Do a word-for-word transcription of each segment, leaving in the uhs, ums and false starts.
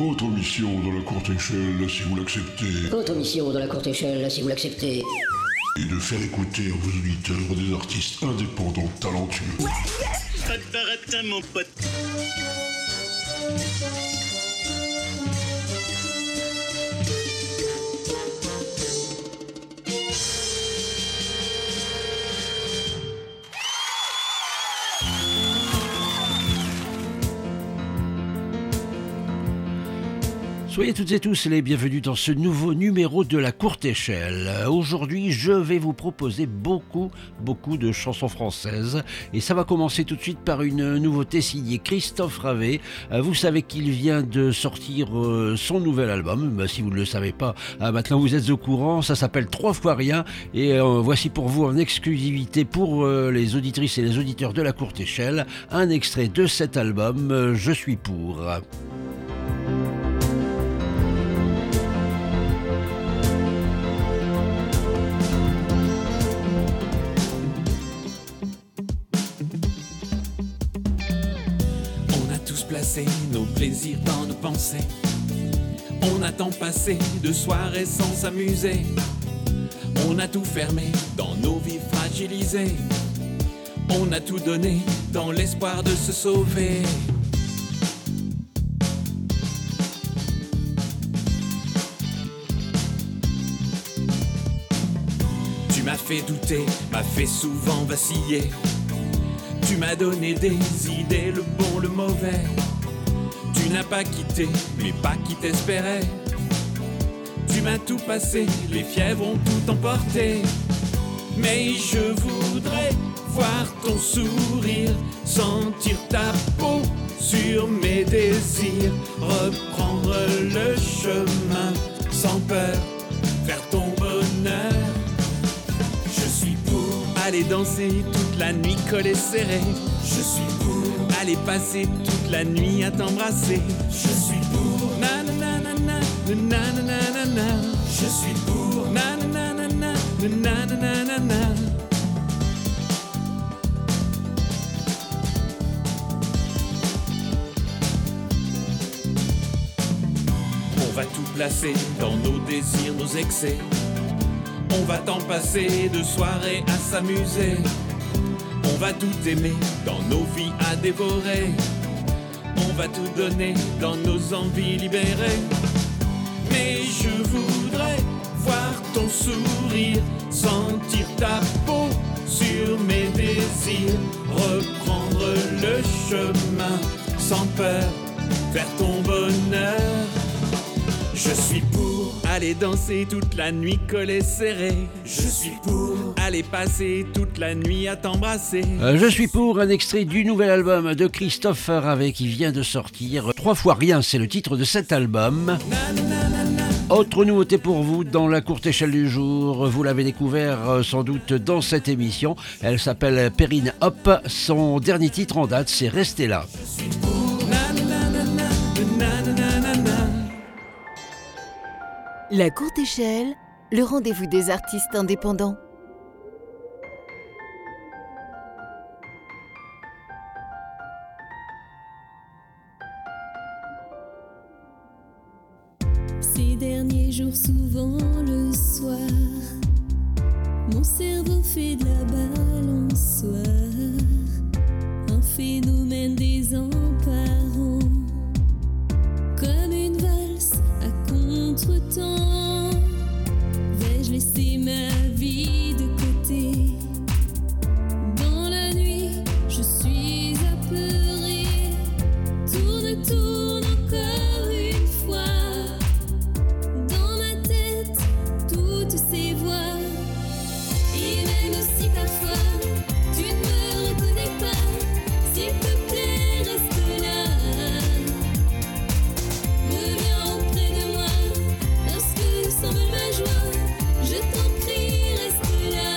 Autre mission dans la courte échelle, si vous l'acceptez. Autre mission dans la courte échelle, si vous l'acceptez. Et de faire écouter à vos auditeurs des artistes indépendants talentueux. Pas de baratin, mon pote. Soyez toutes et tous les bienvenus dans ce nouveau numéro de la courte échelle. Aujourd'hui, je vais vous proposer beaucoup, beaucoup de chansons françaises. Et ça va commencer tout de suite par une nouveauté signée Christophe Ravet. Vous savez qu'il vient de sortir son nouvel album. Bah, si vous ne le savez pas, maintenant vous êtes au courant. Ça s'appelle Trois fois rien. Et euh, voici pour vous en exclusivité pour euh, les auditrices et les auditeurs de la courte échelle, un extrait de cet album, Je suis pour. Placer nos plaisirs dans nos pensées. On a tant passé de soirées sans s'amuser. On a tout fermé dans nos vies fragilisées. On a tout donné dans l'espoir de se sauver. Tu m'as fait douter, m'as fait souvent vaciller. Tu m'as donné des idées, le bon, le mauvais. Tu n'as pas quitté, mais pas qui t'espérait. Tu m'as tout passé, les fièvres ont tout emporté. Mais je voudrais voir ton sourire, sentir ta peau sur mes désirs, reprendre le chemin sans peur, vers ton bonheur. Je suis pour aller danser toute la nuit collée serrée. Je suis pour aller passer toute la nuit à t'embrasser. Je suis pour nananana, nananana. Je suis pour nananana, nananana. On va tout placer dans nos désirs, nos excès. On va t'en passer de soirée à s'amuser. On va tout aimer dans nos vies à dévorer. On va tout donner dans nos envies libérées. Mais je voudrais voir ton sourire, sentir ta peau sur mes désirs, reprendre le chemin sans peur, vers ton bonheur. Je suis pour aller danser toute la nuit collée serrée. Je suis pour aller passer toute la nuit à t'embrasser. Euh, je suis pour un extrait du nouvel album de Christophe Ravet qui vient de sortir. Trois fois rien, c'est le titre de cet album. Autre nouveauté pour vous dans la courte échelle du jour, vous l'avez découvert euh, sans doute dans cette émission. Elle s'appelle Perrine Hop. Son dernier titre en date, c'est Restez là. Je suis pour nananana, nananana. La courte échelle, le rendez-vous des artistes indépendants. Ces derniers jours, souvent le soir, mon cerveau fait de la balançoire, un phénomène désemparant, comme une valse à contre-temps. Vais-je laisser ma vie de côté? Dans la nuit, je suis apeurée, tourne, tourne encore une fois. Dans ma tête, toutes ces voix. Et même si parfois tu ne me reconnais pas, s'il te plaît, reste là. Reviens auprès de moi, lorsque s'envole ma joie. Je t'en prie, reste là.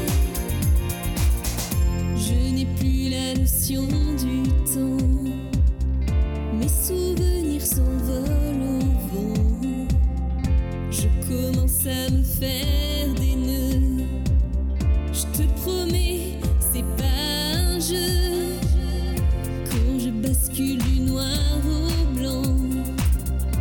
Je n'ai plus la notion du temps. Mes souvenirs s'envolent au vent. Je commence à me faire des nœuds. Je te promets, c'est pas un jeu. Quand je bascule du noir au blanc,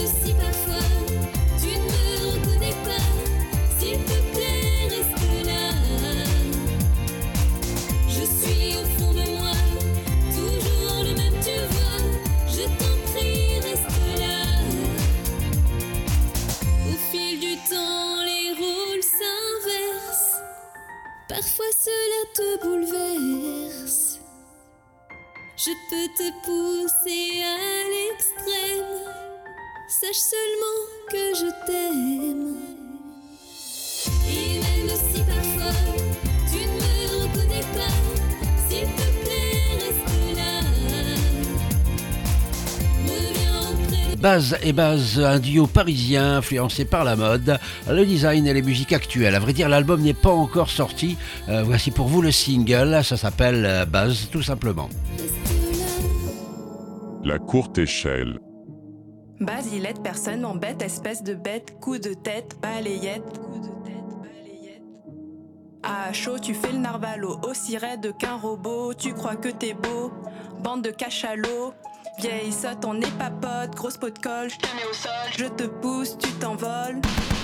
même si parfois tu ne me reconnais pas, s'il te plaît, reste là. Je suis au fond de moi, toujours le même, tu vois. Je t'en prie, reste là. Au fil du temps, les rôles s'inversent. Parfois cela te bouleverse. Je peux te pousser à l'extrême. Sache seulement que je t'aime. Et même si parfois tu ne me reconnais pas, s'il te plaît, reste là. Reviens auprès de Baz et Baz, un duo parisien influencé par la mode, le design et les musiques actuelles. À vrai dire, l'album n'est pas encore sorti. Euh, voici pour vous le single, ça s'appelle euh, Baz tout simplement. La courte échelle. Basilette, personne m'embête, espèce de bête, coup de tête, balayette. Coup de tête, balayette. À chaud, tu fais le narvalo, aussi raide qu'un robot, tu crois que t'es beau, bande de cachalots. Vieille sotte, on n'est pas pote, grosse peau de colle, je te mets au sol, je te pousse, tu t'envoles.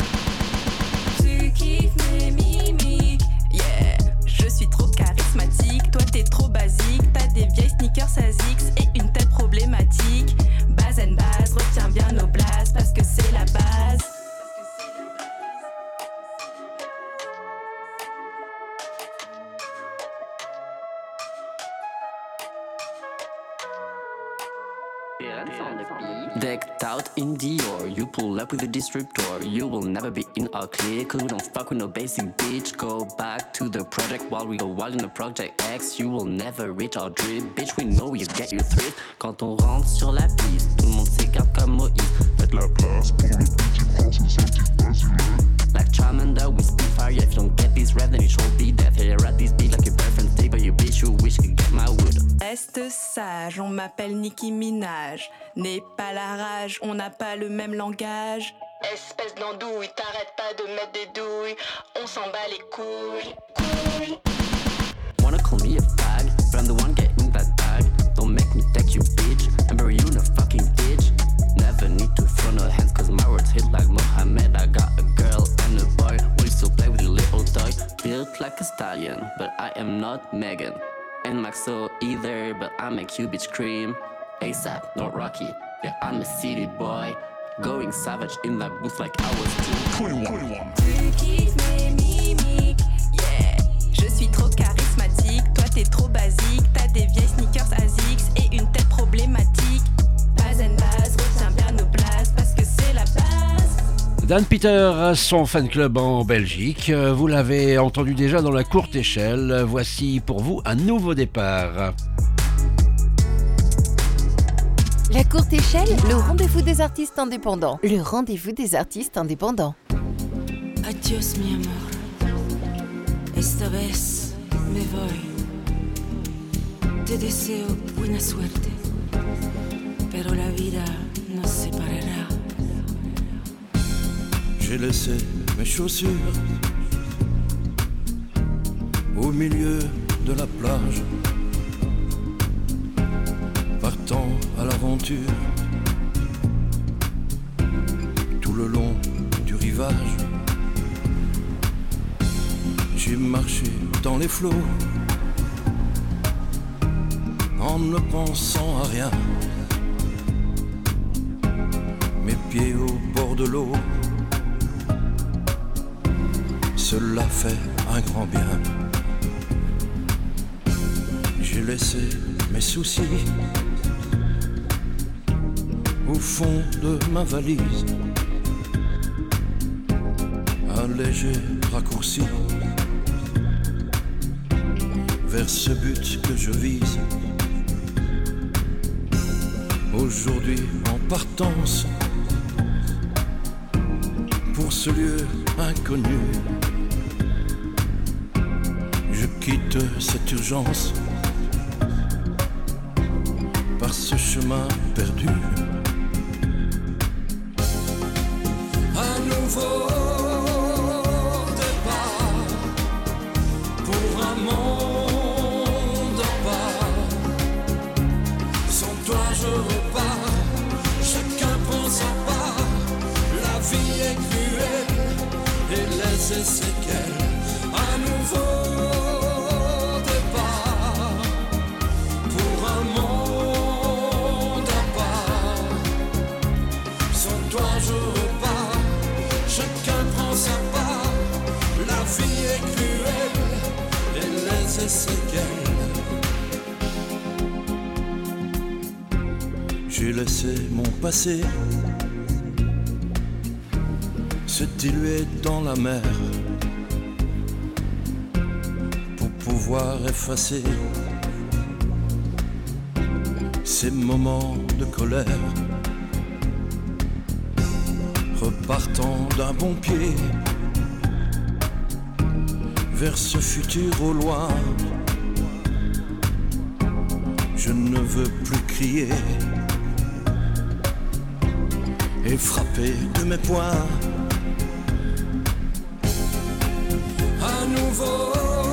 Tu kiffes mes mimiques, yeah. Je suis trop charismatique, toi t'es trop basique, t'as des vieilles sneakers Asics et une tête problématique. Baz and Baz, retiens bien nos blases parce que c'est la base. Decked out in Dior, you pull up with a disruptor. You will never be in our clique, cause we don't fuck with no basic bitch. Go back to the project while we go wild in the Project X. You will never reach our dream, bitch, we know you get your thrift. Quand on rentre sur la piste, tout le monde s'écarte comme Moïse. Faites la place pour le petit prince, le petit Basilette. Like Charmander with Spitfire, if you don't get this rap, then it should be death. Yeah, you rap this beat like your boyfriend stick, but you bitch, you wish you could get my wood. Reste sage, on m'appelle Nicki Minaj. N'aie pas la rage, on n'a pas le même langage. Espèce d'andouille, t'arrêtes pas de mettre des douilles. On s'en bat les couilles, couilles. Wanna call me a fag, but I'm the one getting that bag. Don't make me take you, bitch, and bury you in a fucking ditch. Never need to throw no hands, cause my words hit like Mohammed. I got a girl and a boy, we still play with a little toy. Built like a stallion, but I am not Megan. And Max so either, but I make you bitch scream. ASAP, not Rocky, yeah, I'm a city boy. Going savage in that booth like I was two. twenty-one. Tu kiffes mes mimiques, yeah. Je suis trop charismatique, toi t'es trop basique. T'as des vieilles sneakers Asics et une tête problématique. Baz and Baz, retiens bien nos places parce que c'est la base. Dan Peter a son fan club en Belgique. Vous l'avez entendu déjà dans la courte échelle. Voici pour vous un nouveau départ. La courte échelle, le rendez-vous des artistes indépendants. Le rendez-vous des artistes indépendants. Adiós, mi amor. Esta vez me voy. Te deseo buena suerte, pero la vida nos separará. J'ai laissé mes chaussures au milieu de la plage, partant à l'aventure tout le long du rivage. J'ai marché dans les flots en ne pensant à rien, mes pieds au bord de l'eau. Cela fait un grand bien. J'ai laissé mes soucis au fond de ma valise, un léger raccourci vers ce but que je vise. Aujourd'hui en partance pour ce lieu inconnu, je quitte cette urgence par ce chemin perdu. Un nouveau départ pour un monde en part. Sans toi je repars, chacun prend sa part. laisser séquelles. Un nouveau départ pour un monde à part. Sans toi je repars, chacun prend sa part. La vie est cruelle et laisse séquelles. J'ai laissé mon passé se diluer dans la mer pour pouvoir effacer ces moments de colère. Repartant d'un bon pied vers ce futur au loin, je ne veux plus crier et frapper de mes poings. Un nouveau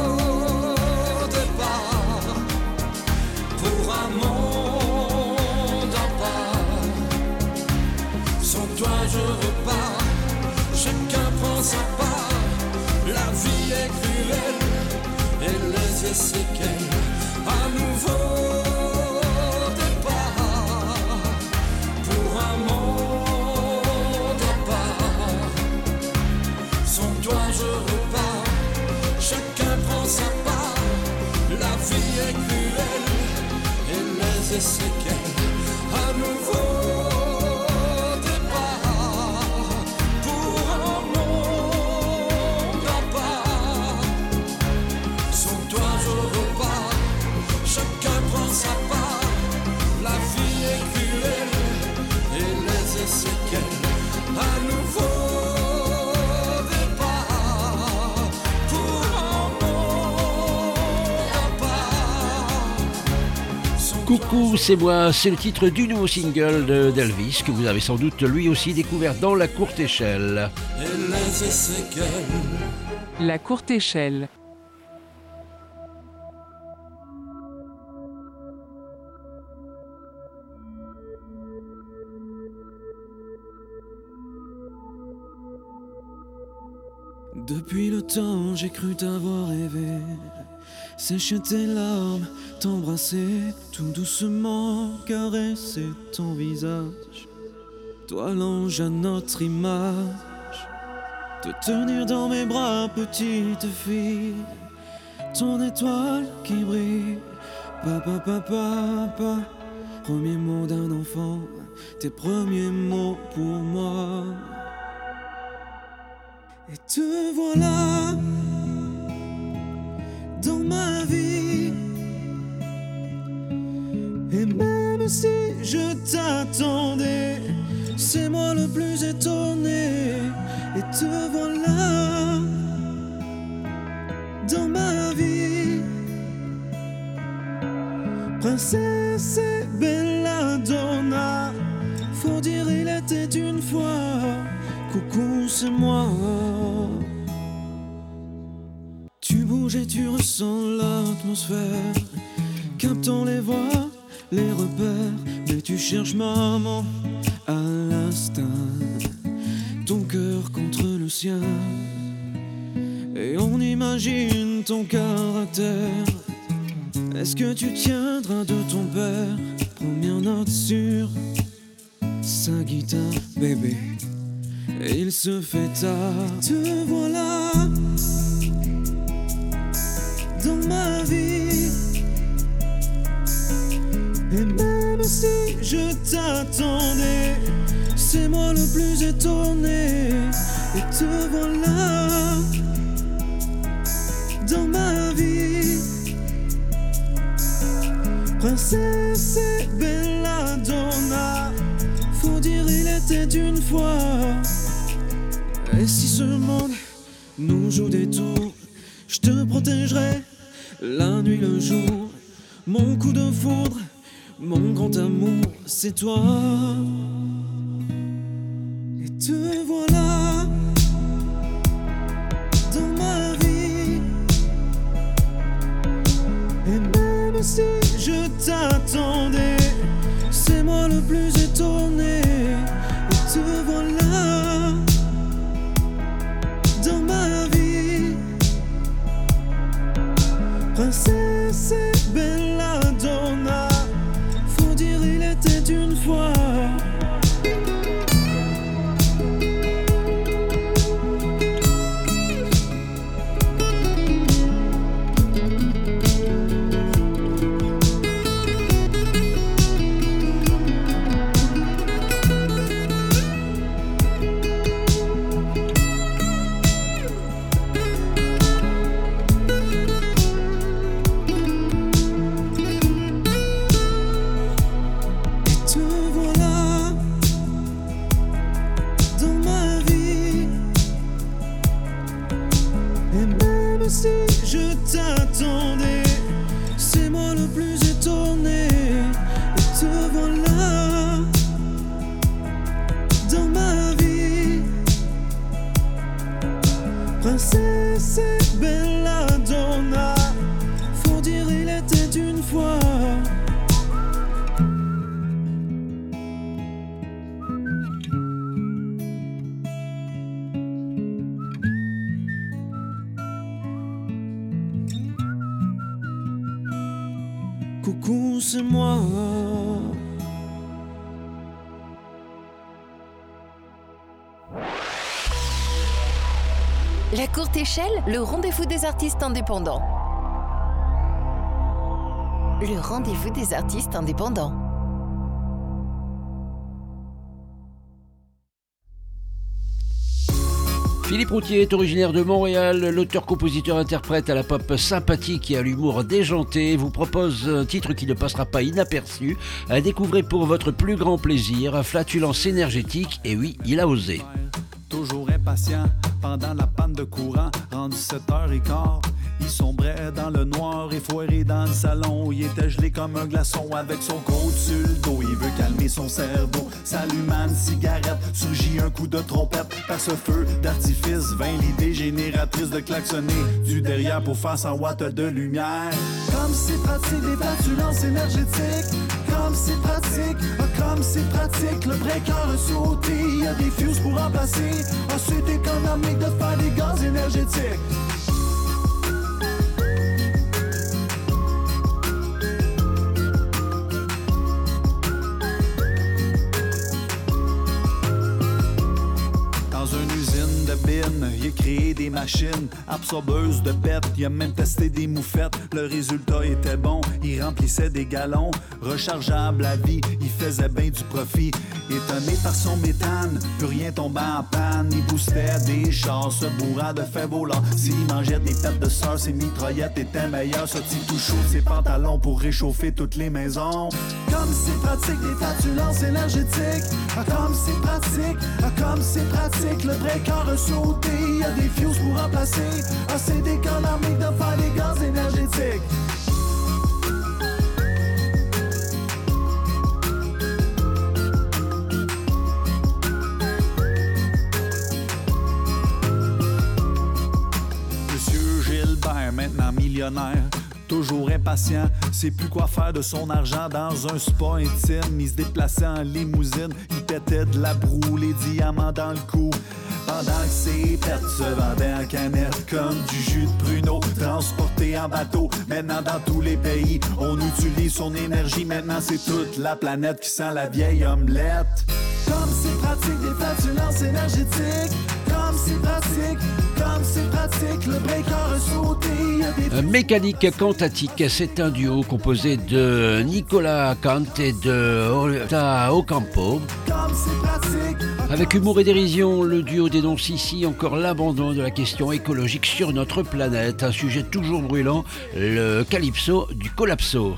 départ pour un monde à part. Sans toi je repars, chacun prend sa part. La vie est cruelle et laisse séquelles. Un nouveau départ pour un monde à part. Sans toi je repars, chacun prend sa part. La vie est cruelle et laisse séquelles. Un nouveau départ pour un monde à part. Sans toi je repars, chacun prend sa part. La vie est cruelle et laisse séquelles. Un nouveau départ pour un monde à part. Coucou, c'est moi, c'est le titre du nouveau single de d'Elvis que vous avez sans doute lui aussi découvert dans La Courte Échelle. Et laisse séquelles. La Courte Échelle. Depuis le temps, j'ai cru t'avoir rêvé, sécher tes larmes, t'embrasser tout doucement, caresser ton visage, toi l'ange à notre image, te tenir dans mes bras, petite fille, ton étoile qui brille, papa, papa, papa, premier mot d'un enfant, tes premiers mots pour moi. Et te voilà dans ma vie. Et même si je t'attendais, c'est moi le plus étonné. Et te voilà dans ma vie. Princesse et belladonna, faut dire il était une fois. Coucou, c'est moi. Tu bouges et tu ressens l'atmosphère, captant les voix, les repères. Mais tu cherches maman à l'instinct, ton cœur contre le sien. Et on imagine ton caractère. Est-ce que tu tiendras de ton père? Première note sur sa guitare, bébé. Et il se fait tard. Te voilà dans ma vie. Et même si je t'attendais, c'est moi le plus étonné. Et te voilà dans ma vie. Princesse et belladonna, faut dire il était une fois. Et si ce monde nous joue des tours, je te protégerai la nuit, le jour. Mon coup de foudre, mon grand amour, c'est toi. Et te voilà dans ma vie. Et même si je t'attendais, c'est moi le plus étonné. Et te voilà dans ma vie. nous c'est moi. La courte échelle, le rendez-vous des artistes indépendants. Le rendez-vous des artistes indépendants. Philippe Routier est originaire de Montréal, l'auteur-compositeur-interprète à la pop sympathique et à l'humour déjanté vous propose un titre qui ne passera pas inaperçu, à découvrir pour votre plus grand plaisir, Flatulence énergétique, et oui, il a osé. Toujours impatient, pendant la panne de courant, rendu sept heures quinze, il sombrait dans le noir et foiré dans le salon. Il était gelé comme un glaçon avec son côte sur le dos. Il veut calmer son cerveau, s'allumant une cigarette. Surgit un coup de trompette, par ce feu d'artifice vint l'idée génératrice de klaxonner du derrière pour faire cent watts de lumière. Comme c'est pratique, des flatulences énergétiques. Comme c'est pratique, ah, comme c'est pratique. Le breaker a sauté, il y a des fuses pour remplacer. Ah, c'est économique de faire des gaz énergétiques. Il a créé des machines absorbeuses de bêtes. Il a même testé des moufettes. Le résultat était bon. Il remplissait des galons rechargeables à vie. Il faisait bien du profit. Étonné par son méthane, plus rien tombait en panne. Il boostait des chars, se bourrant de fèves volants. S'il mangeait des pètes de sœur, ses mitraillettes étaient meilleures. Sortit tout chaud de ses pantalons pour réchauffer toutes les maisons. Comme c'est pratique, des flatulences énergétiques. Ah, comme c'est pratique, ah, comme c'est pratique. Le breaker a sauté, il y a des fuses pour remplacer. Ah, c'est économique de faire des gaz énergétiques. Monsieur Gilbert, maintenant millionnaire, toujours impatient, sait plus quoi faire de son argent dans un spa intime. Il se déplaçait en limousine, il pétait de la broue, les diamants dans le cou. Pendant que ses pets se vendaient en canette comme du jus de pruneau, transporté en bateau. Maintenant dans tous les pays, on utilise son énergie. Maintenant c'est toute la planète qui sent la vieille omelette. Comme c'est pratique, des flatulences énergétiques. Comme c'est pratique, comme c'est pratique. Le breaker a sauté, il y a des... Mécanique Cantatique, c'est un duo composé de Nicolas Kant et de Orta Ocampo. Comme c'est pratique. Avec humour et dérision, le duo dénonce ici encore l'abandon de la question écologique sur notre planète. Un sujet toujours brûlant, le calypso du collapso.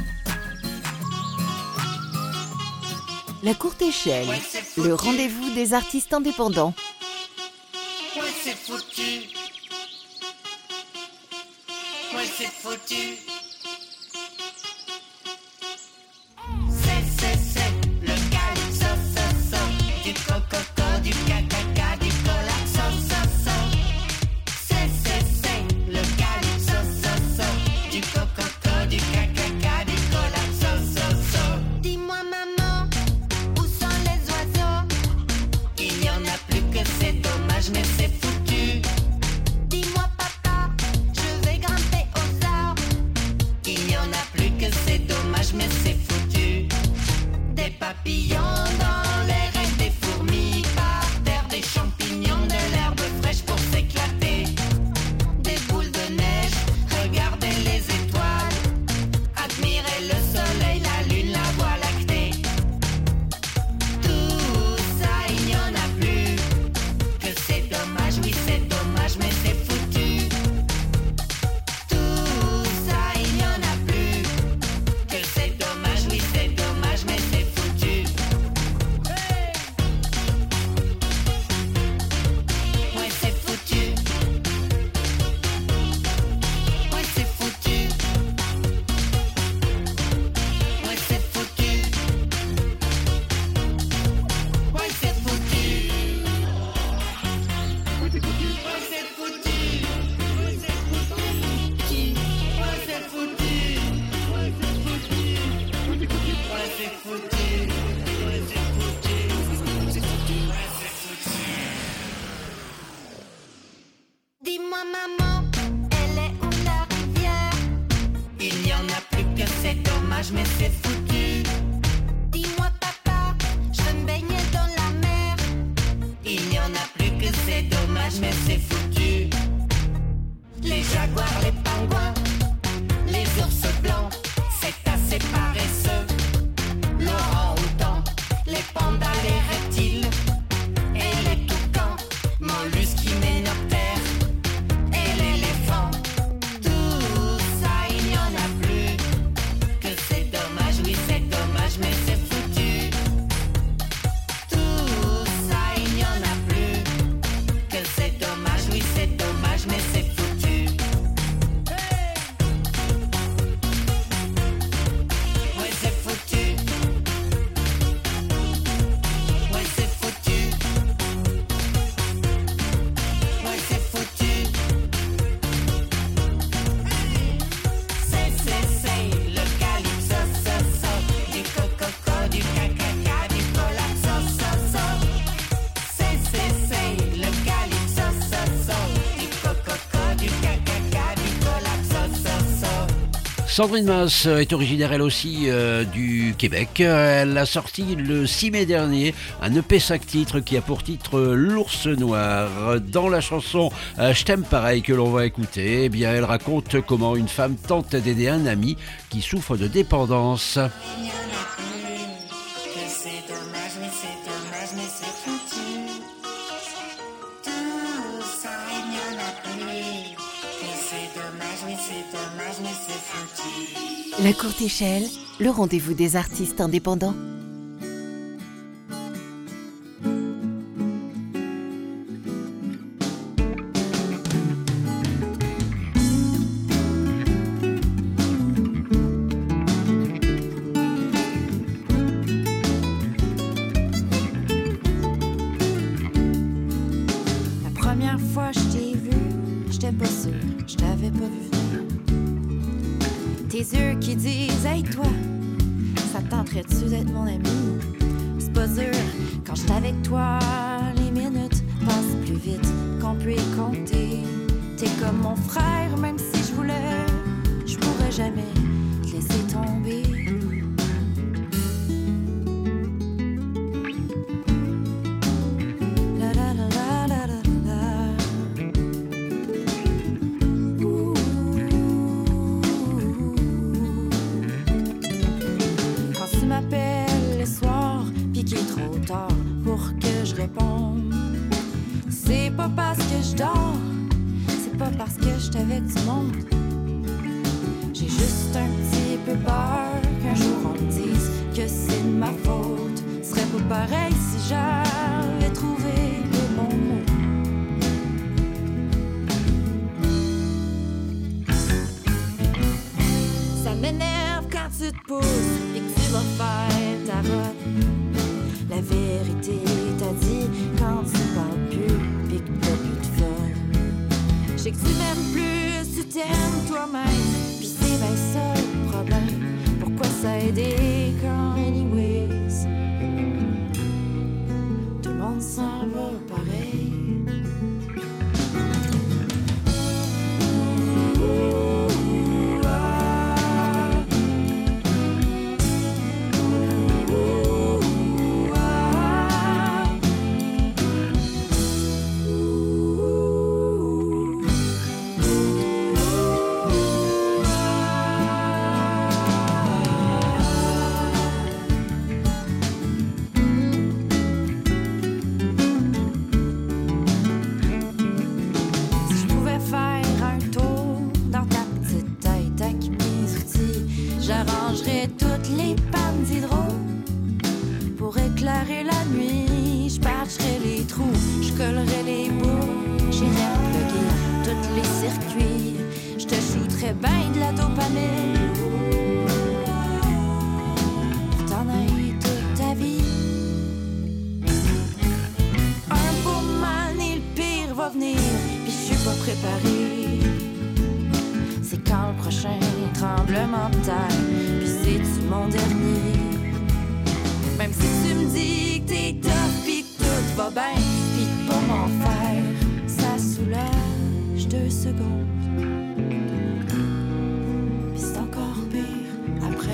La courte échelle, le rendez-vous des artistes indépendants. Ouais, c'est foutu. Ouais, c'est foutu. C'est, c'est, c'est le calypso, so, so. Du cococo, du cacaca, du collapso, so, so. C'est, c'est, c'est le calypso, so, so. Du cococo, du cacaca, du collapso, so, so. Dis-moi maman, où sont les oiseaux? Il n'y en a plus que c'est dommage, mais c'est foutu. Dis-moi papa, je vais grimper aux arbres. Il n'y en a plus que c'est dommage, mais c'est foutu. Des papillons dans l'air et des fourmis par terre, des champignons, de l'herbe fraîche pour s'éclater. Des boules de neige, regardez les étoiles. Admirez le soleil, la lune, la voie lactée. Tout ça, il n'y en a plus, que c'est dommage. Sandrine Mas est originaire elle aussi euh, du Québec. Elle a sorti le six mai dernier un E P cinq titres qui a pour titre L'ours noir. Dans la chanson euh, Je t'aime pareil que l'on va écouter, eh bien elle raconte comment une femme tente d'aider un ami qui souffre de dépendance. La courte échelle, le rendez-vous des artistes indépendants. La première fois je t'ai vu, j'étais pas sûre, je t'avais pas vu venir. Tes yeux qui disent hey toi, ça te tenterait-tu d'être mon ami? C'est pas dur, quand j'étais avec toi, les minutes passent plus vite qu'on peut y compter. T'es comme mon frère, même si je voulais, je pourrais jamais te laisser tomber. La la la la la la la. Ouh. Quand tu m'appelles le soir, pis qu'il est trop tard pour que je réponde, c'est pas parce que je dors, c'est pas parce que je suis avec du monde. J'ai juste un petit peu peur qu'un jour on me dise que c'est de ma faute. Ce serait pas pareil si j'avais trouvé le bon mot. Ça m'énerve quand tu te pousses et que tu vas faire ta route. La vérité t'a dit quand tu parles plus et que t'as plus de fun. Je sais que tu m'aimes plus, tu t'aimes toi-même, puis c'est bien ça le problème. Pourquoi ça aider quand anyways tout le monde s'en va pareil? J'arrangerai toutes les pannes d'hydro pour éclairer la nuit. Je patcherai les trous, je collerai les bouts, j'irai plugger tous les circuits. Je te shooterai bien de la dopamine pour t'en aller toute ta vie. Un beau man et le pire va venir, puis je suis pas préparée. C'est quand le prochain tremblement de terre, puis c'est-tu mon dernier? Même si tu me dis que t'es tough pis que tout va bien, pis que pour m'en faire, ça soulage deux secondes. Pis c'est encore pire après.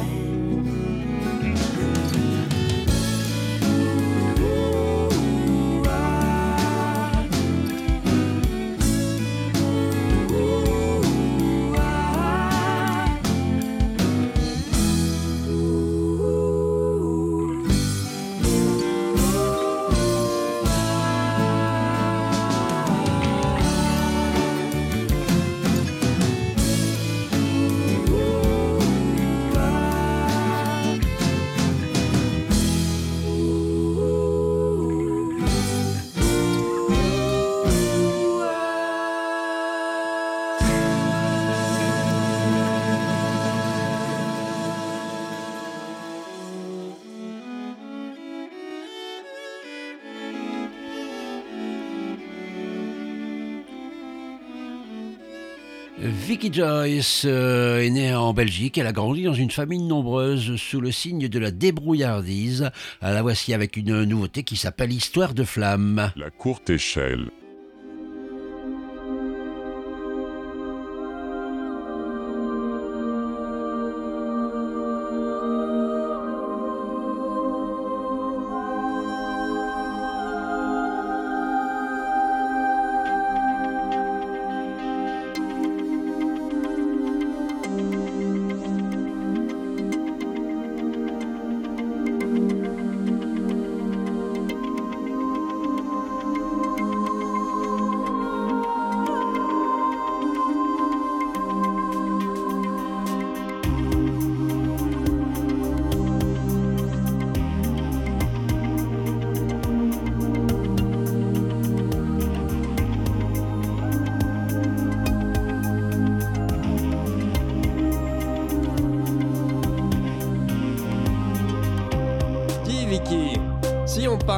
Vicky Joyce euh, est née en Belgique. Elle a grandi dans une famille nombreuse sous le signe de la débrouillardise. La voici avec une nouveauté qui s'appelle Histoire de flamme. La courte échelle.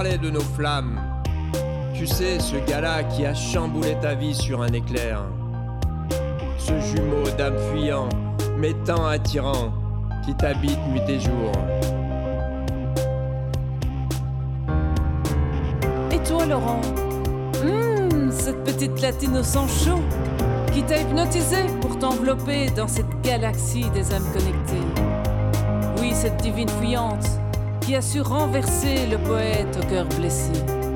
parlais de nos flammes. Tu sais, ce gars-là qui a chamboulé ta vie sur un éclair. Ce jumeau d'âme fuyant, mais tant attirant, qui t'habite nuit et jour. Et toi, Laurent? Hum, cette petite latine au sang chaud qui t'a hypnotisé pour t'envelopper dans cette galaxie des âmes connectées. Oui, cette divine fuyante qui a su renverser le poète au cœur blessé.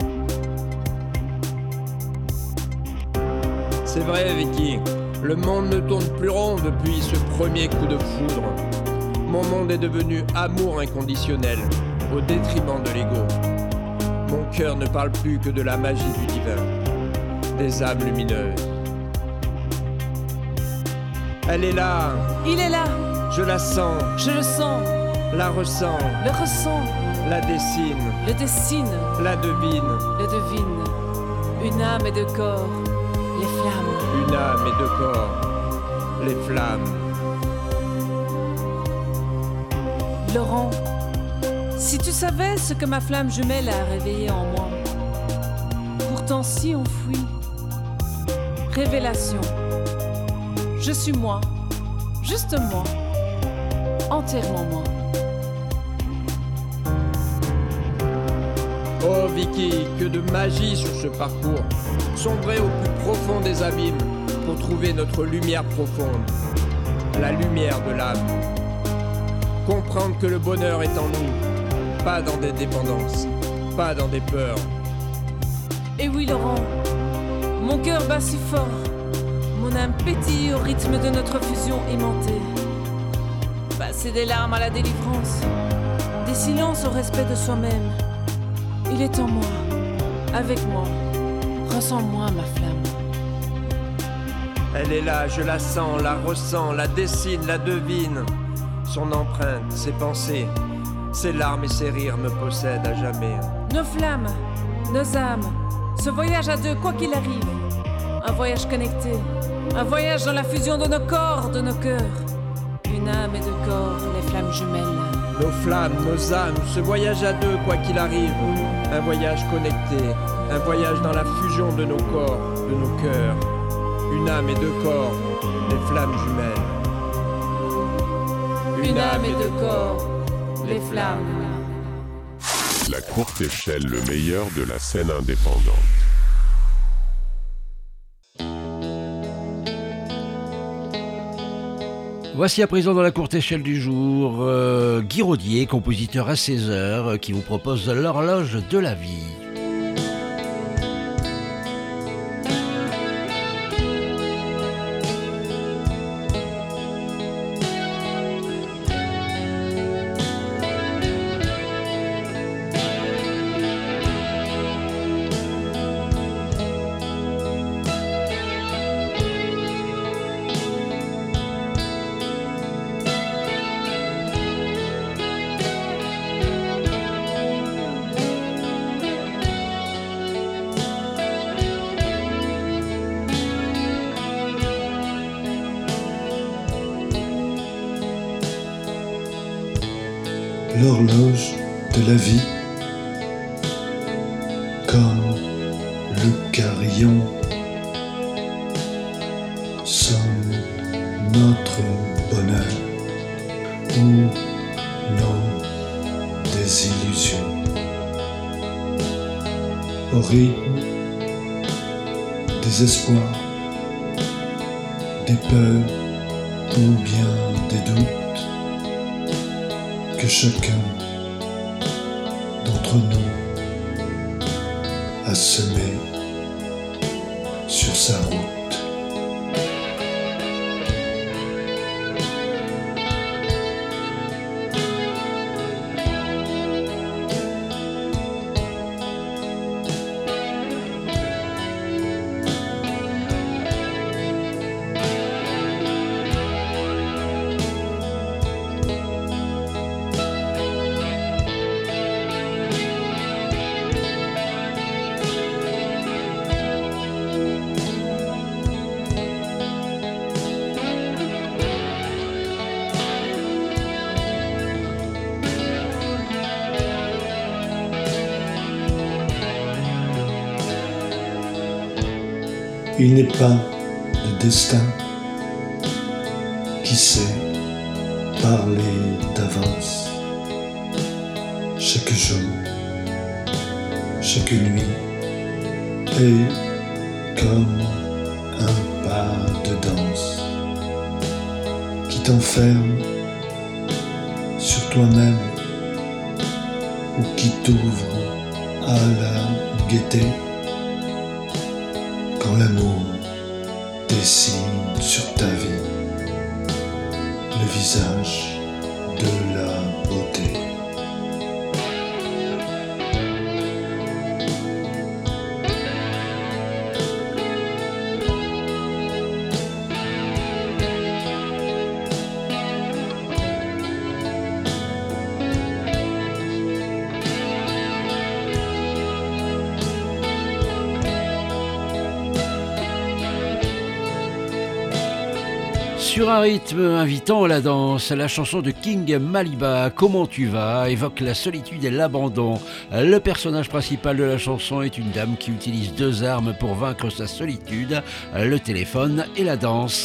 C'est vrai, Vicky, le monde ne tourne plus rond depuis ce premier coup de foudre. Mon monde est devenu amour inconditionnel, au détriment de l'ego. Mon cœur ne parle plus que de la magie du divin, des âmes lumineuses. Elle est là. Il est là. Je la sens. Je le sens. La ressens. Le ressens. La dessine. Le dessine. La devine. Le devine. Une âme et deux corps. Les flammes. Une âme et deux corps. Les flammes. Laurent, si tu savais ce que ma flamme jumelle a réveillé en moi, pourtant si enfoui. Révélation. Je suis moi, juste moi, entièrement moi. Oh Vicky, que de magie sur ce parcours. Sombrer au plus profond des abîmes pour trouver notre lumière profonde, la lumière de l'âme. Comprendre que le bonheur est en nous, pas dans des dépendances, pas dans des peurs. Et oui Laurent, mon cœur bat si fort, mon âme pétille au rythme de notre fusion aimantée. Passer des larmes à la délivrance, des silences au respect de soi-même. Il est en moi, avec moi, ressens-moi ma flamme. Elle est là, je la sens, la ressens, la dessine, la devine. Son empreinte, ses pensées, ses larmes et ses rires me possèdent à jamais. Nos flammes, nos âmes, ce voyage à deux, quoi qu'il arrive. Un voyage connecté, un voyage dans la fusion de nos corps, de nos cœurs. Une âme et deux corps, les flammes jumelles. Nos flammes, nos âmes, ce voyage à deux, quoi qu'il arrive. Un voyage connecté, un voyage dans la fusion de nos corps, de nos cœurs. Une âme et deux corps, les flammes jumelles. Une âme et deux corps, les flammes. La courte échelle, le meilleur de la scène indépendante. Voici à présent dans la courte échelle du jour, euh, Guy Rodier, compositeur à seize heures, qui vous propose l'horloge de la vie. L'horloge de la vie, comme le carillon, sonne notre bonheur ou nos désillusions. Au rythme des espoirs, des peurs ou bien des doutes, que chacun d'entre nous a semé sur sa route. Il n'est pas de destin qui sait parler d'avance. Chaque jour, chaque nuit est comme un pas de danse qui t'enferme sur toi-même ou qui t'ouvre à la gaieté. Quand l'amour dessine sur ta vie le visage de la beauté. Sur un rythme invitant à la danse, la chanson de King Maliba, Comment tu vas, évoque la solitude et l'abandon. Le personnage principal de la chanson est une dame qui utilise deux armes pour vaincre sa solitude, le téléphone et la danse.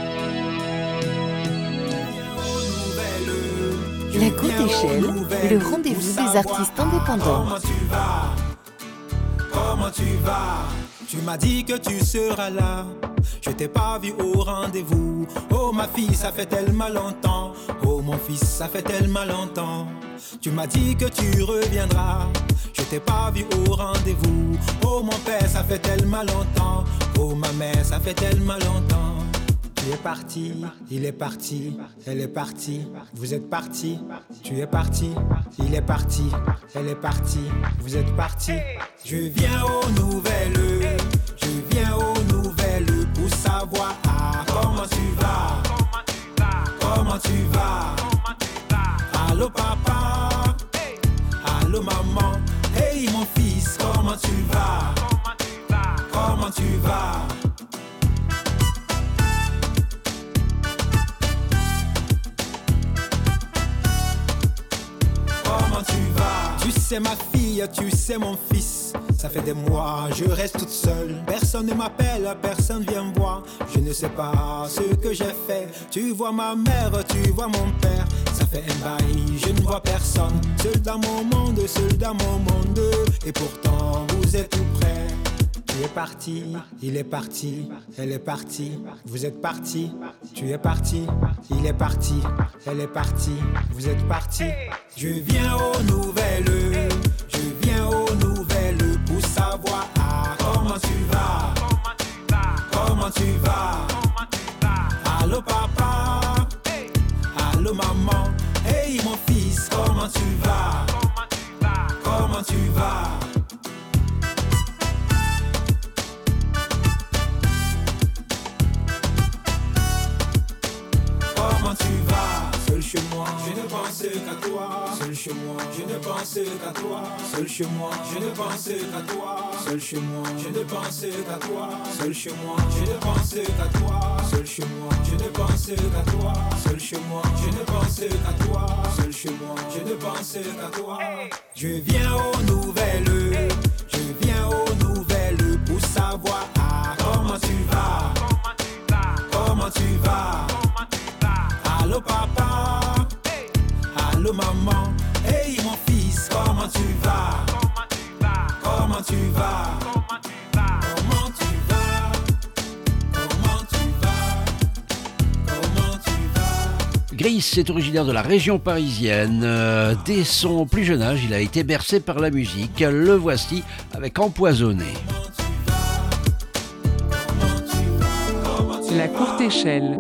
La Courte Échelle, le rendez-vous des artistes indépendants. Comment tu vas? Comment tu vas? Tu m'as dit que tu seras là. Je t'ai pas vu au rendez-vous. Oh ma fille, ça fait tellement longtemps. Oh mon fils, ça fait tellement longtemps. Tu m'as dit que tu reviendras. Je t'ai pas vu au rendez-vous. Oh mon père, ça fait tellement longtemps. Oh ma mère, ça fait tellement longtemps. Tu es parti, il est parti, elle est partie, vous êtes parti, tu es parti, il est parti, elle est partie, vous êtes parti. Je viens aux nouvelles, je viens aux nouvelles pour savoir ah, comment tu vas, comment tu vas, allô papa, allô maman, hey mon fils, comment tu vas, comment tu vas. Comment tu vas? Tu sais ma fille, tu sais mon fils. Ça fait des mois, je reste toute seule. Personne ne m'appelle, personne vient me voir. Je ne sais pas ce que j'ai fait. Tu vois ma mère, tu vois mon père. Ça fait un bail, je ne vois personne. Seul dans mon monde, seul dans mon monde. Et pourtant, vous êtes tout près. Tu es parti, il est parti, elle est partie, vous êtes parti, tu es parti, il est parti, elle est partie, vous êtes parti. Je viens aux nouvelles, je viens aux nouvelles pour savoir ah, comment tu vas, comment tu vas, allô papa, allô maman, hey mon fils, comment tu vas, comment tu vas. Comment tu vas? Seul chez moi, je ne pense qu'à toi. Seul chez moi, je ne pense qu'à toi. Seul chez moi, je ne pense qu'à toi. Seul chez moi, je ne pense qu'à toi. Seul chez moi, je ne pense qu'à toi. Seul chez moi, je ne pense qu'à toi. Seul chez moi, je ne pense qu'à toi. Seul chez moi, je ne pense qu'à toi. Je viens aux nouvelles, je viens aux nouvelles pour savoir ah, comment tu vas, comment tu vas. Allô papa, allô maman, hey mon fils, comment tu vas, comment tu vas, comment tu vas, comment tu vas, comment tu vas, comment tu vas. Gris est originaire de la région parisienne. Euh, Dès son plus jeune âge, il a été bercé par la musique. Le voici avec Empoisonné. La Courte Échelle.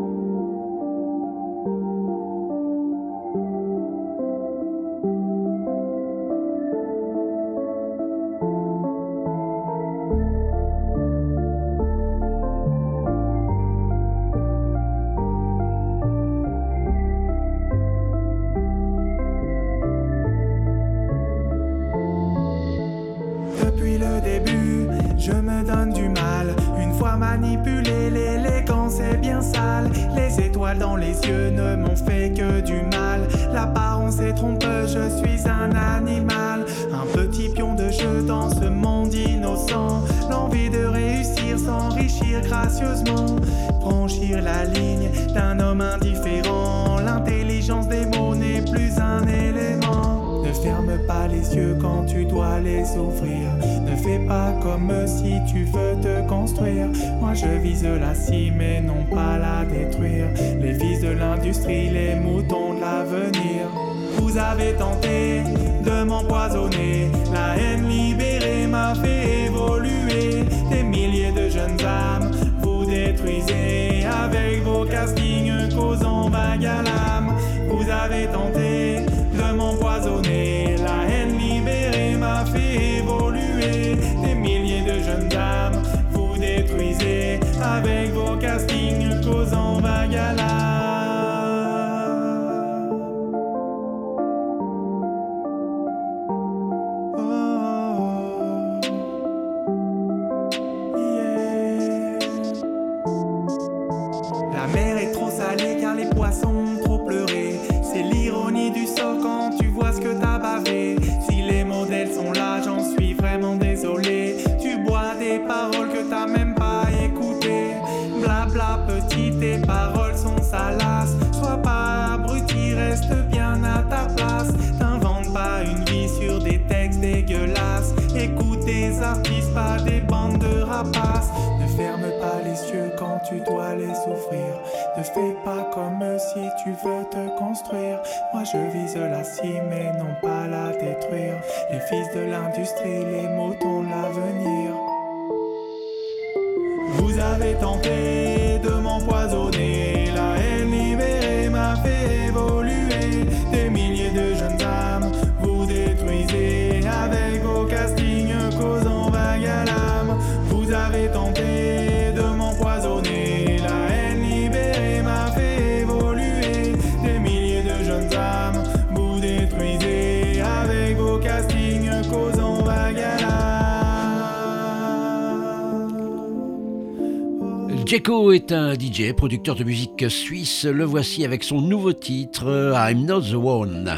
Depuis le début, je me donne du mal. Une fois manipulé, l'élégance est bien sale. Les étoiles dans les yeux ne m'ont fait que du mal. L'apparence est trompeuse, je suis un animal. Un petit pion de jeu dans ce monde innocent. L'envie de réussir, s'enrichir silencieusement franchir la ligne d'un homme indifférent. L'intelligence des mots n'est plus un élément. Ne ferme pas les yeux quand tu dois les ouvrir. Ne fais pas comme si tu veux te construire. Moi je vise la cime et non pas la détruire. Les fils de l'industrie, les moutons de l'avenir. Vous avez tenté de m'empoisonner. La haine libérée m'a fait évoluer. Des milliers de jeunes âmes vous détruisez avec vos castings causant vague à l'âme. Vous avez tenté de m'empoisonner. La haine libérée m'a fait évoluer. Des milliers de jeunes âmes vous détruisez avec vos castings causant vague à l'âme. Des artistes, pas des bandes de rapaces. Ne ferme pas les yeux quand tu dois les ouvrir. Ne fais pas comme si tu veux te construire. Moi je vise la cime et non pas la détruire. Les fils de l'industrie, les moutons de l'avenir. Vous avez tenté de m'empoisonner. La haine libérée m'a fait évoluer. Des milliers de jeunes âmes vous détruisez avec vos castings causant vague à l'âme. Vous avez tenté de m'empoisonner. La haine libérée m'a fait évoluer. Des milliers de jeunes âmes vous détruisez avec vos castings causant vague à l'âme. Djeko est un D J, producteur de musique suisse. Le voici avec son nouveau titre, I'm Not the One.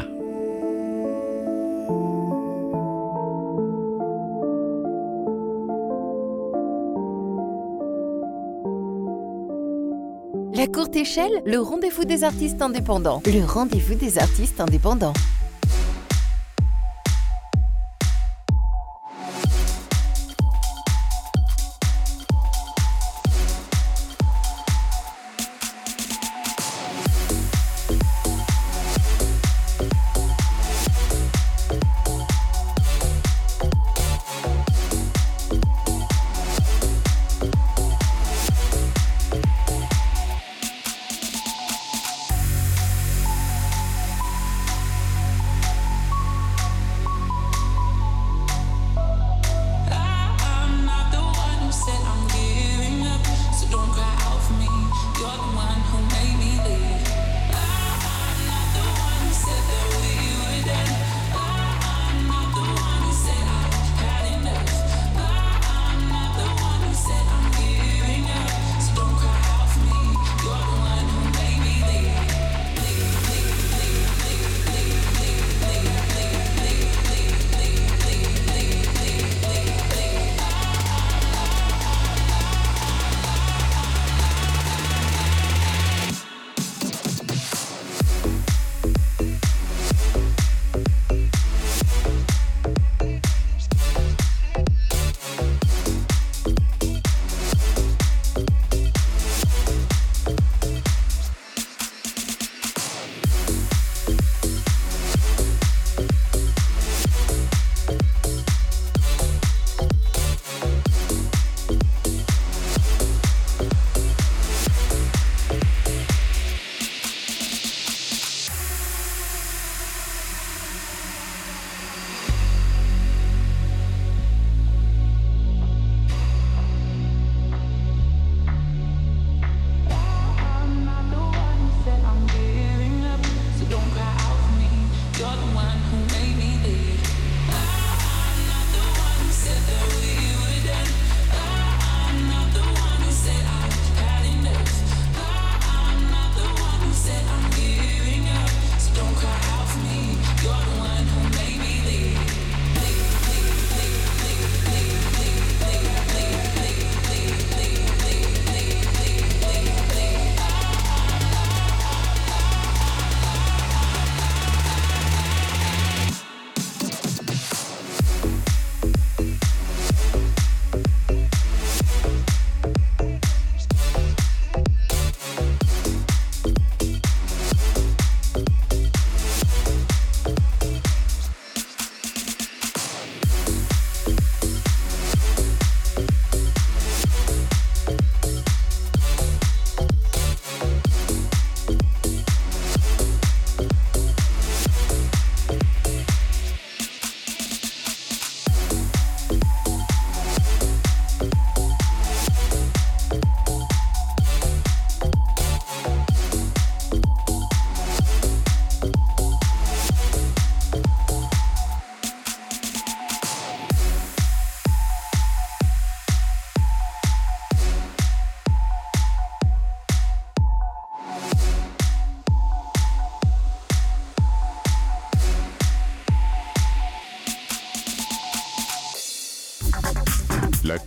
La courte échelle, le rendez-vous des artistes indépendants. Le rendez-vous des artistes indépendants.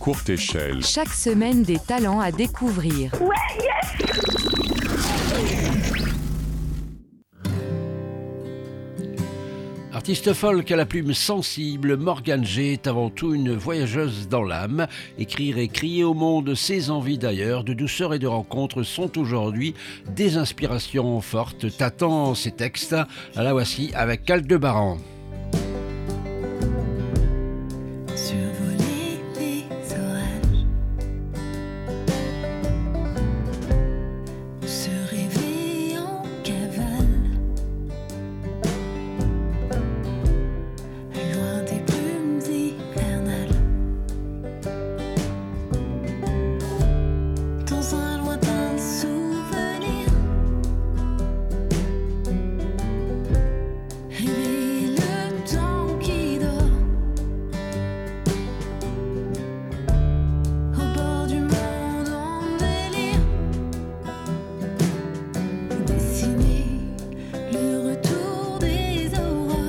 courte échelle. Chaque semaine, des talents à découvrir. Ouais, yes! Artiste folk à la plume sensible, Morgane G est avant tout une voyageuse dans l'âme. Écrire et crier au monde ses envies d'ailleurs, de douceur et de rencontre sont aujourd'hui des inspirations fortes. T'attends ses textes, la voici avec Aldebaran. Survoler les orages, se rêver en cavale. Loin des brumes hivernales, dans un lointain souvenir, rêver le temps qui dort, au bord du monde en délire, dessiner le retour des aurores.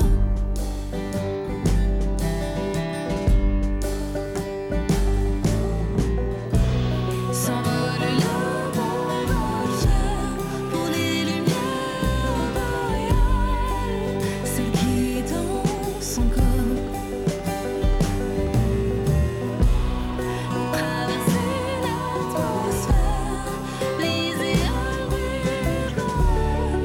S'envole la montgolfière pour les lumières boréales, celle qui danse encore. Traverser l'atmosphère, les étoiles brûlantes.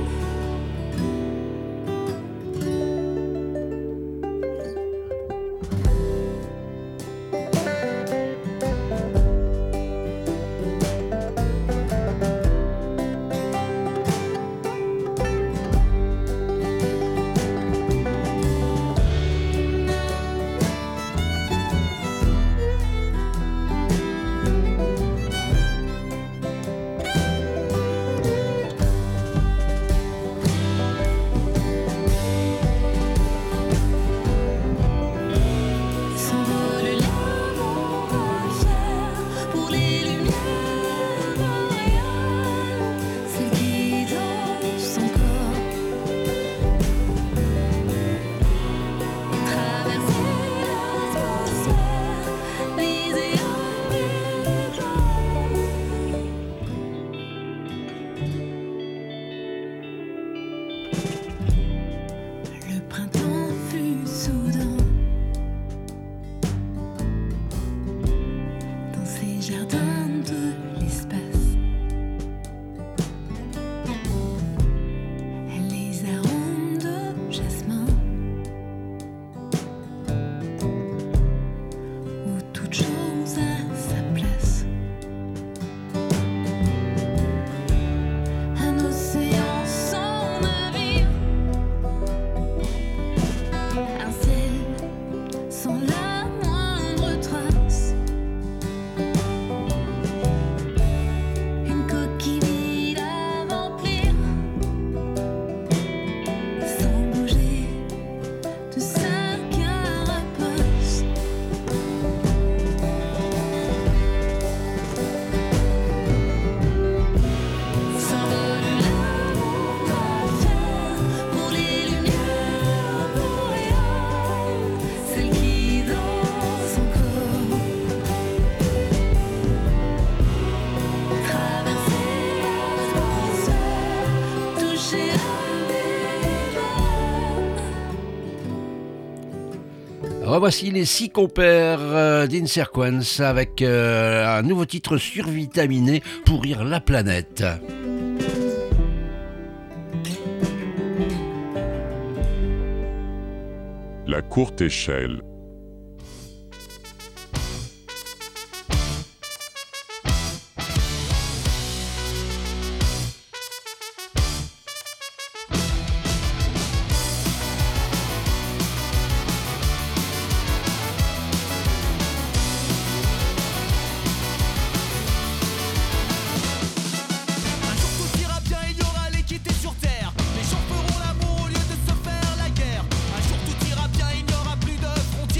S'envole la montgolfière pour les lumières boréales, celle qui danse encore. Traverser l'atmosphère, les étoiles brûlantes. Le printemps fut soudain dans ces jardins de l'espace. Les arômes de jasmin, où toute chose a sa place. Un océan sans navire, un ciel sans la moindre trace, une coquille vide à remplir, sans bouger de sa carapace. S'envole la montgolfière pour les lumières boréales, celle qui danse encore. Traverser l'atmosphère, toucher à l'hiver. Revoici les six compères euh, d'Insequence avec euh, un nouveau titre survitaminé, Pourrir la planète. La courte échelle. Un jour tout ira bien, il y aura l'équité sur terre. Les gens feront l'amour au lieu de se faire la guerre. Un jour tout ira bien, il n'y aura plus de frontières.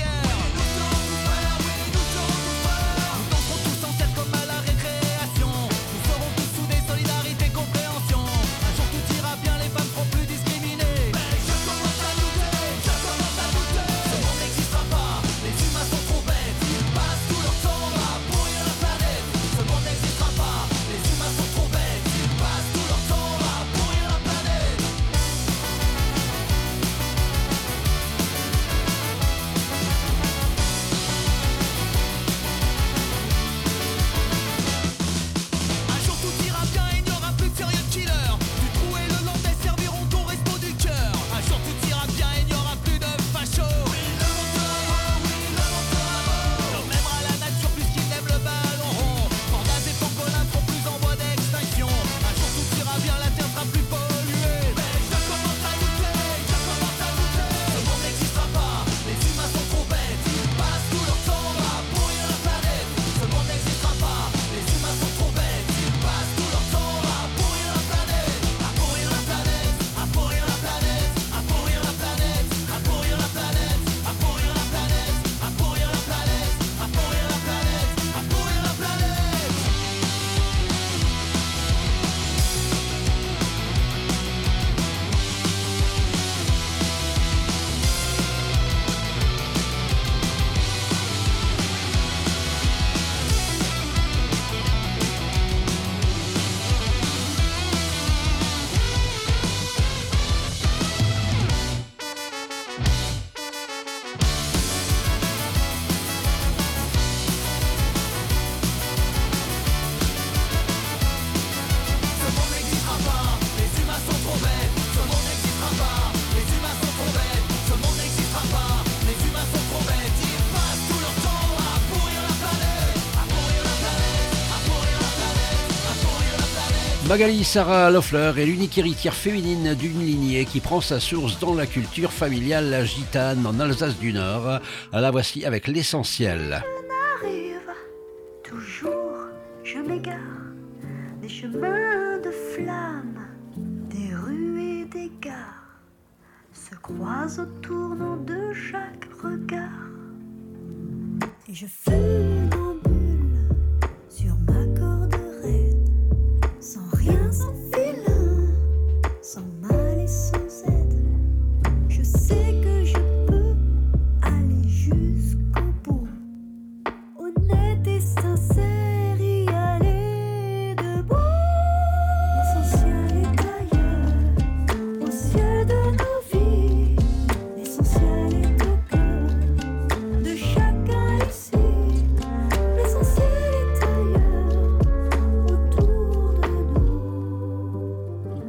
Magali Sarah Loeffler est l'unique héritière féminine d'une lignée qui prend sa source dans la culture familiale la gitane en Alsace du Nord. La voici avec l'essentiel. Arrive, toujours je m'égare, des chemins de flammes, des rues et des gares se croisent au tournant de chaque regard. Et je funambule sur ma corde raide, sans rien, sans filin, sans mal et sans aide. Je sais que je peux aller jusqu'au bout, honnête et sincère, y aller debout. L'essentiel est ailleurs, au ciel de nos vies. L'essentiel est au cœur de chacun ici. L'essentiel est ailleurs, autour de nous.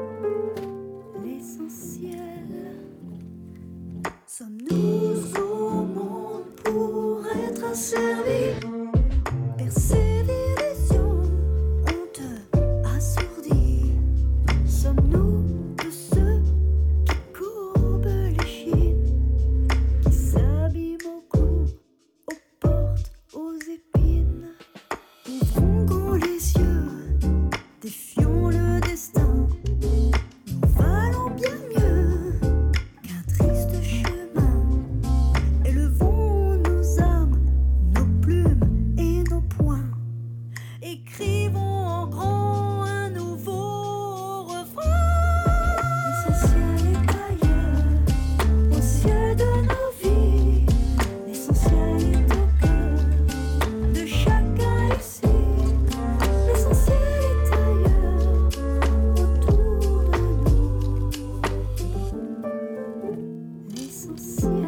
L'essentiel. Sommes-nous au monde pour être asservis? Persévérer des yeux, honte assourdis. Sommes-nous de ceux qui courbent les chines, qui s'abîment au cou, aux portes, aux épines? Ouvrons grand les yeux, défions le destin. Nous valons bien mieux qu'un triste chemin. Élevons nos âmes, nos plumes et nos poings. Écrivons en grand un nouveau refrain. L'essentiel est ailleurs, au ciel de nos vies. L'essentiel est au cœur de chacun ici. L'essentiel est ailleurs, autour de nous. L'essentiel.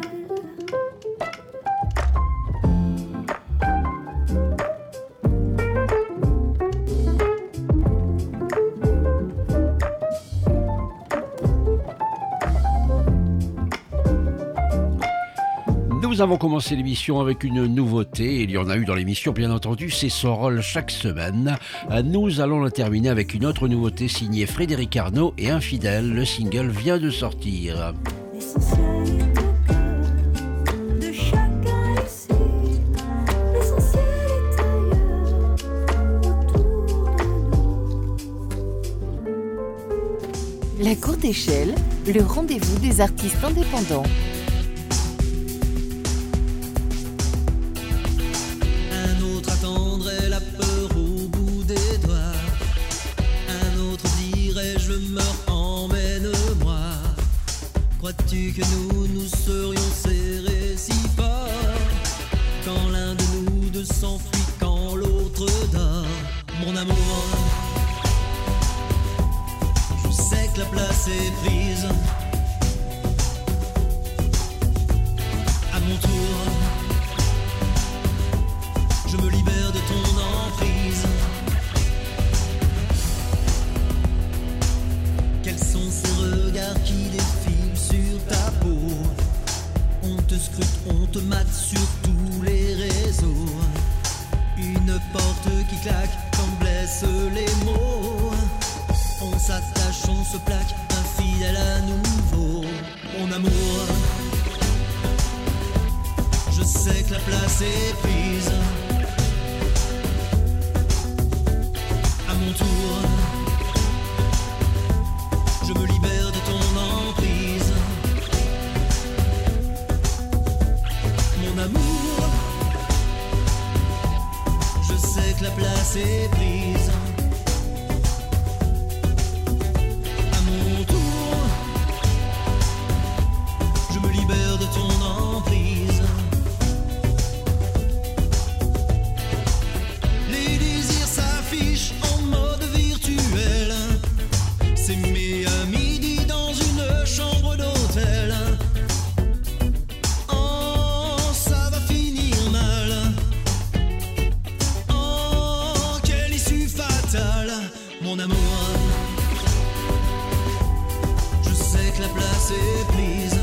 Nous avons commencé l'émission avec une nouveauté, il y en a eu dans l'émission bien entendu, c'est son rôle chaque semaine. Nous allons la terminer avec une autre nouveauté signée Frédéric Arnaud et Infidèle, le single vient de sortir. L'essentiel est au cœur de chacun ici. L'essentiel est ailleurs, autour de nous. La courte échelle, le rendez-vous des artistes indépendants. Un autre attendrait la peur au bout des doigts. Un autre dirait je meurs, emmène-moi. Crois-tu que nous nous serions serrés si fort quand l'un de nous deux s'enfuit, quand l'autre dort? Mon amour, je sais que la place est prise. À mon tour, je me libère de ton emprise. Quels sont ces regards qui défilent sur ta peau? On te scrute, on te mate sur tous les réseaux. Une porte qui claque quand blessent les mots. On s'attache, on se plaque, infidèle à nouveau. Mon amour, je sais que la place est prise. À mon tour, je me libère de ton emprise. Mon amour, je sais que la place est prise. À mon tour, je me libère de ton emprise. Les désirs s'affichent en mode virtuel. S'aimer à midi dans une chambre d'hôtel. Oh, ça va finir mal. Oh, quelle issue fatale. Mon amour, je sais que la place est prise.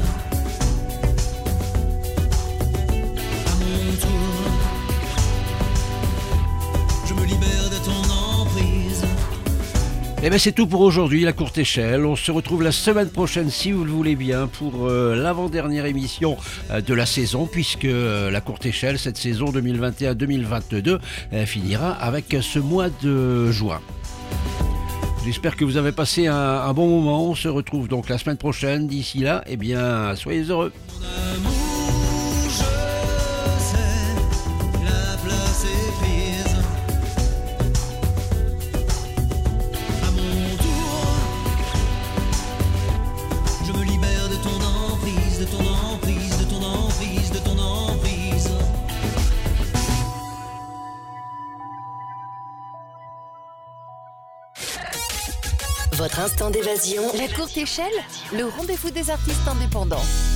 À mon tour, je me libère de ton emprise. Eh bien c'est tout pour aujourd'hui, la courte échelle. On se retrouve la semaine prochaine si vous le voulez bien pour euh, l'avant-dernière émission euh, de la saison, puisque euh, la courte échelle, cette saison deux mille vingt et un deux mille vingt-deux, euh, finira avec ce mois de juin. J'espère que vous avez passé un, un bon moment. On se retrouve donc la semaine prochaine. D'ici là, eh bien, soyez heureux. Votre instant d'évasion. La courte échelle, le rendez-vous des artistes indépendants.